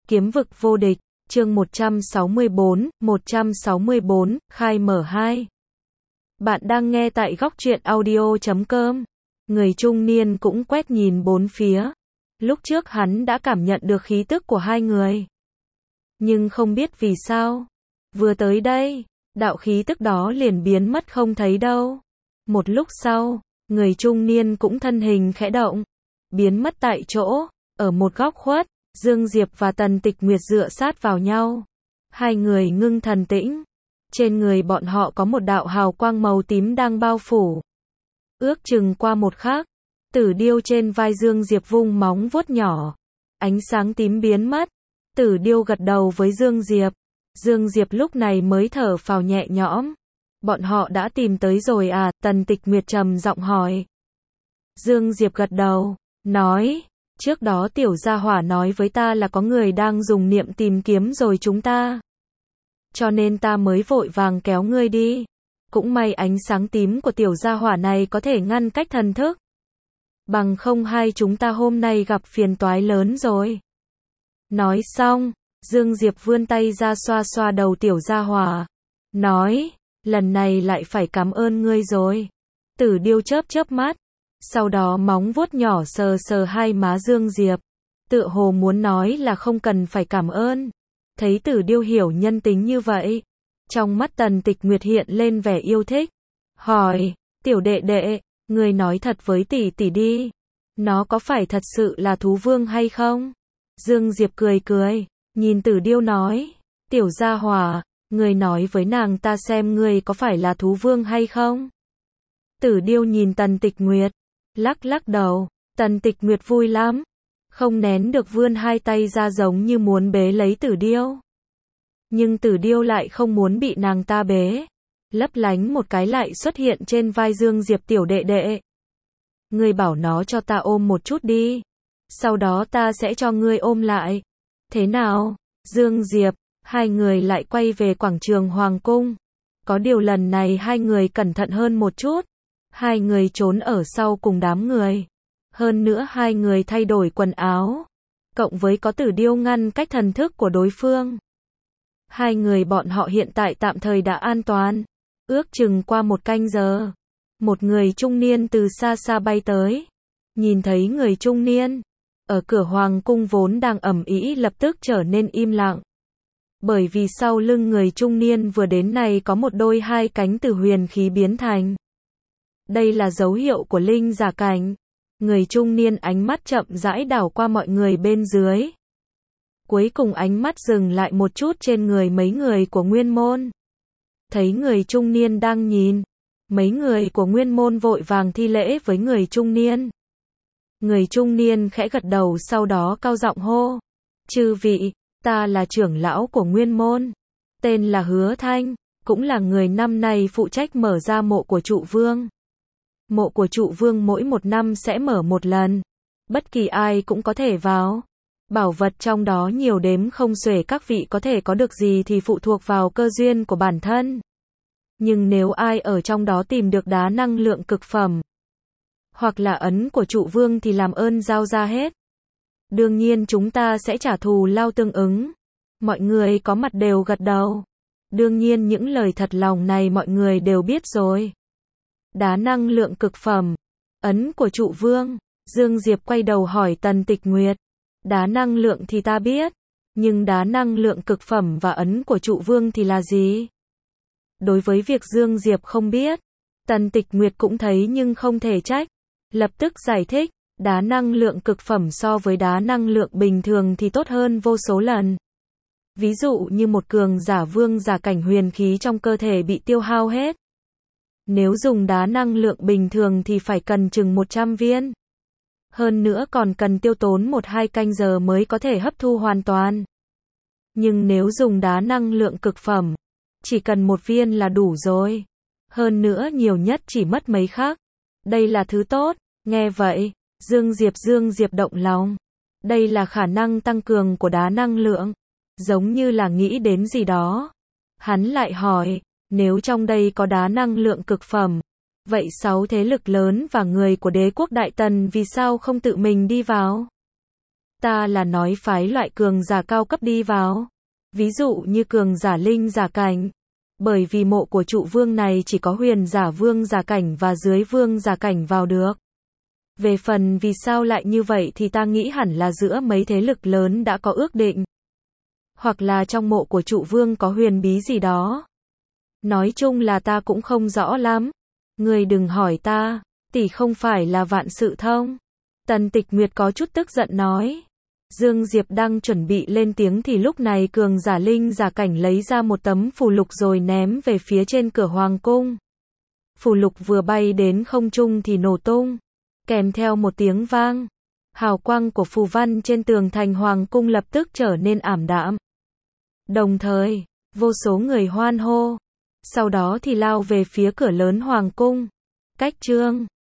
Kiếm vực vô địch, chương 164, khai mở 2. Bạn đang nghe tại góc truyện audio.com. Người trung niên cũng quét nhìn bốn phía. Lúc trước hắn đã cảm nhận được khí tức của hai người. Nhưng không biết vì sao. Vừa tới đây, đạo khí tức đó liền biến mất không thấy đâu. Một lúc sau, người trung niên cũng thân hình khẽ động. Biến mất tại chỗ, ở một góc khuất. Dương Diệp và Tần Tịch Nguyệt dựa sát vào nhau. Hai người ngưng thần tĩnh. Trên người bọn họ có một đạo hào quang màu tím đang bao phủ. Ước chừng qua một khắc, Tử Điêu trên vai Dương Diệp vung móng vuốt nhỏ. Ánh sáng tím biến mất. Tử Điêu gật đầu với Dương Diệp. Dương Diệp lúc này mới thở phào nhẹ nhõm. Bọn họ đã tìm tới rồi à? Tần Tịch Nguyệt trầm giọng hỏi. Dương Diệp gật đầu, nói. Trước đó tiểu gia hỏa nói với ta là có người đang dùng niệm tìm kiếm rồi chúng ta. Cho nên ta mới vội vàng kéo ngươi đi. Cũng may ánh sáng tím của tiểu gia hỏa này có thể ngăn cách thần thức. Bằng không hai chúng ta hôm nay gặp phiền toái lớn rồi. Nói xong, Dương Diệp vươn tay ra xoa xoa đầu tiểu gia hỏa. Nói, lần này lại phải cảm ơn ngươi rồi. Tử Điêu chớp mắt. Sau đó móng vuốt nhỏ sờ sờ hai má Dương Diệp. Tựa hồ muốn nói là không cần phải cảm ơn. Thấy Tử Điêu hiểu nhân tính như vậy. Trong mắt Tần Tịch Nguyệt hiện lên vẻ yêu thích. Hỏi, tiểu đệ đệ, ngươi nói thật với tỷ tỷ đi. Nó có phải thật sự là thú vương hay không? Dương Diệp cười cười, nhìn Tử Điêu nói. Tiểu gia hỏa, ngươi nói với nàng ta xem ngươi có phải là thú vương hay không? Tử Điêu nhìn Tần Tịch Nguyệt. Lắc đầu, Tần Tịch Nguyệt vui lắm. Không nén được vươn hai tay ra giống như muốn bế lấy Tử Điêu. Nhưng Tử Điêu lại không muốn bị nàng ta bế. Lấp lánh một cái lại xuất hiện trên vai Dương Diệp tiểu đệ đệ. Ngươi bảo nó cho ta ôm một chút đi. Sau đó ta sẽ cho ngươi ôm lại. Thế nào? Dương Diệp, hai người lại quay về quảng trường Hoàng Cung. Có điều lần này hai người cẩn thận hơn một chút. Hai người trốn ở sau cùng đám người. Hơn nữa hai người thay đổi quần áo. Cộng với có Tử Điêu ngăn cách thần thức của đối phương. Hai người bọn họ hiện tại tạm thời đã an toàn. Ước chừng qua một canh giờ. Một người trung niên từ xa xa bay tới. Nhìn thấy người trung niên. Ở cửa Hoàng Cung vốn đang ầm ĩ lập tức trở nên im lặng. Bởi vì sau lưng người trung niên vừa đến này có một đôi hai cánh từ huyền khí biến thành. Đây là dấu hiệu của linh giả cảnh. Người trung niên ánh mắt chậm rãi đảo qua mọi người bên dưới. Cuối cùng ánh mắt dừng lại một chút trên người mấy người của Nguyên Môn. Thấy người trung niên đang nhìn. Mấy người của Nguyên Môn vội vàng thi lễ với người trung niên. Người trung niên khẽ gật đầu sau đó cao giọng hô. Chư vị, ta là trưởng lão của Nguyên Môn. Tên là Hứa Thanh, cũng là người năm nay phụ trách mở ra mộ của trụ vương. Mộ của trụ vương mỗi một năm sẽ mở một lần. Bất kỳ ai cũng có thể vào. Bảo vật trong đó nhiều đếm không xuể, các vị có thể có được gì thì phụ thuộc vào cơ duyên của bản thân. Nhưng nếu ai ở trong đó tìm được đá năng lượng cực phẩm, hoặc là ấn của trụ vương thì làm ơn giao ra hết. Đương nhiên chúng ta sẽ trả thù lao tương ứng. Mọi người có mặt đều gật đầu. Đương nhiên những lời thật lòng này mọi người đều biết rồi. Đá năng lượng cực phẩm, ấn của trụ vương. Dương Diệp quay đầu hỏi Tần Tịch Nguyệt. Đá năng lượng thì ta biết, nhưng đá năng lượng cực phẩm và ấn của trụ vương thì là gì? Đối với việc Dương Diệp không biết, Tần Tịch Nguyệt cũng thấy nhưng không thể trách. Lập tức giải thích, đá năng lượng cực phẩm so với đá năng lượng bình thường thì tốt hơn vô số lần. Ví dụ như một cường giả vương giả cảnh huyền khí trong cơ thể bị tiêu hao hết. Nếu dùng đá năng lượng bình thường thì phải cần chừng 100 viên. Hơn nữa còn cần tiêu tốn 1-2 canh giờ mới có thể hấp thu hoàn toàn. Nhưng nếu dùng đá năng lượng cực phẩm, chỉ cần 1 viên là đủ rồi. Hơn nữa nhiều nhất chỉ mất mấy khắc. Đây là thứ tốt. Nghe vậy, Dương Diệp động lòng. Đây là khả năng tăng cường của đá năng lượng. Giống như là nghĩ đến gì đó. Hắn lại hỏi, nếu trong đây có đá năng lượng cực phẩm, vậy 6 thế lực lớn và người của đế quốc Đại Tần vì sao không tự mình đi vào? Ta là nói phái loại cường giả cao cấp đi vào. Ví dụ như cường giả linh giả cảnh. Bởi vì mộ của trụ vương này chỉ có huyền giả vương giả cảnh và dưới vương giả cảnh vào được. Về phần vì sao lại như vậy thì ta nghĩ hẳn là giữa mấy thế lực lớn đã có ước định. Hoặc là trong mộ của trụ vương có huyền bí gì đó. Nói chung là ta cũng không rõ lắm. Người đừng hỏi ta, tỷ không phải là vạn sự thông. Tần Tịch Nguyệt có chút tức giận nói. Dương Diệp đang chuẩn bị lên tiếng thì lúc này cường giả linh giả cảnh lấy ra một tấm phù lục rồi ném về phía trên cửa hoàng cung. Phù lục vừa bay đến không trung thì nổ tung, kèm theo một tiếng vang. Hào quang của phù văn trên tường thành hoàng cung lập tức trở nên ảm đạm. Đồng thời, vô số người hoan hô. Sau đó thì lao về phía cửa lớn hoàng cung. Cách chương